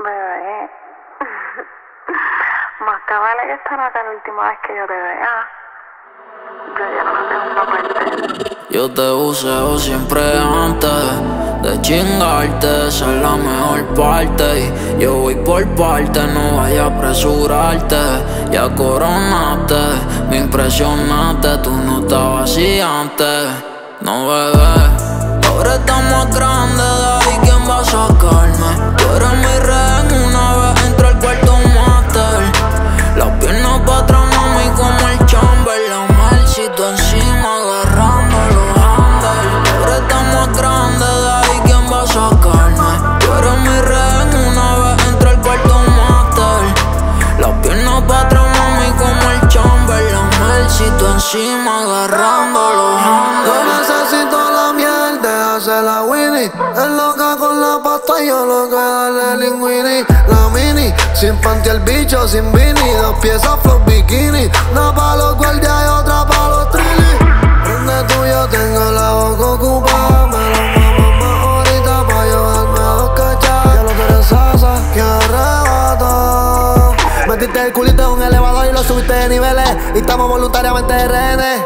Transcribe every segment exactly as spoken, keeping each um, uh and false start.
Bebé, más te vale que esta no sea la última vez que yo te vea. Yo ya no tengo papel. Yo te useo siempre antes de chingarte, esa es la mejor parte. Y yo voy por parte, no vayas a apresurarte. Ya coronaste, me impresionaste, tú no estabas así antes. No, bebé, ahora estamos grandes, de ahí quién va a sacarme. Tú eres mi rehén, una vez entro al cuarto master. Las piernas pa' atrás, mami, como el Chamberlain. Marcito encima, agarrando los handles. Ahora estamos grandes, de ahí quién va a sacarme. Tú eres mi rehén, una vez entro al cuarto master. Las piernas pa' atrás, mami, como el Chamberlain. Marcito encima, agarrando los handles. Yo necesito la miel, déjase la Winnie. Es loca con la pasta y yo lo que darle linguini. La mini, sin panty el bicho, sin beanie. Dos piezas flow bikini. Una pa' los guardias y otra pa' los trillis. Donde tú yo tengo la boca ocupada. Me lo mamamos ahorita pa' llevarme a dos cachas. Ya lo que eres sasa, que arrebato. Metiste el culito en un elevador y lo subiste de niveles. Y estamos voluntariamente de rehenes.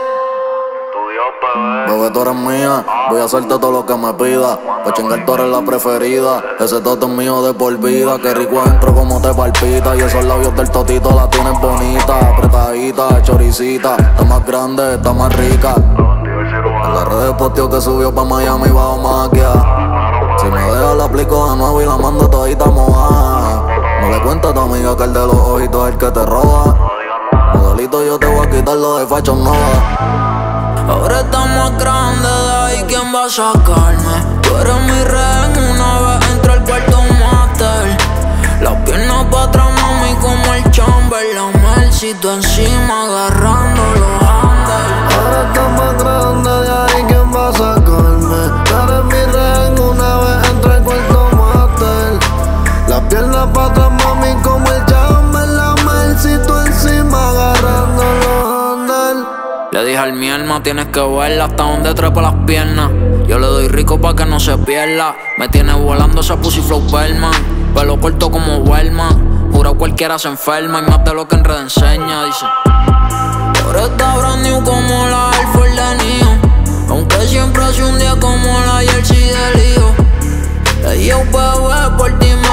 Bebé, tú eres mía, voy a hacerte todo lo que me pida. Pa' chingar tú eres la preferida. Ese toto es mío de por vida. Qué rico adentro como te palpita. Y esos labios del totito la tienes bonita. Apretadita, choricita. Está más grande, está más rica. En las redes posteo que subió pa' Miami bajo maquia. Si me deja la aplico de nuevo y la mando todita mojada. No le cuentes a tu amiga que el de los ojitos es el que te roba. Modelito, yo te voy a quitar lo de Fashion Nova. Ahora estamos grandes, de ahí quién va a sacarme. Tú eres mi rehén, una vez entro al cuarto master. Las piernas pa' atrás, mami, como el Chamberlain. Marcito encima, agarrando los handles. Ahora estamos grandes, de ahí quién va a sacarme. Tú eres mi rehén, una vez entro al cuarto master. Las piernas pa' atrás, mami, como el Chamberlain. Marcito encima, agarrando los handles. Le dije al mi alma, tienes que verla hasta donde trepa las piernas. Yo le doy rico pa' que no se pierda. Me tiene volando esa pussy flow Bellman. Pelo corto como Wellman. Jura cualquiera se enferma y más de lo que en red enseña. Dice, ahora está brand new como la Air Force de Neo. Aunque siempre hace un día como la jersey del hijo. Le dije, bebé, por ti me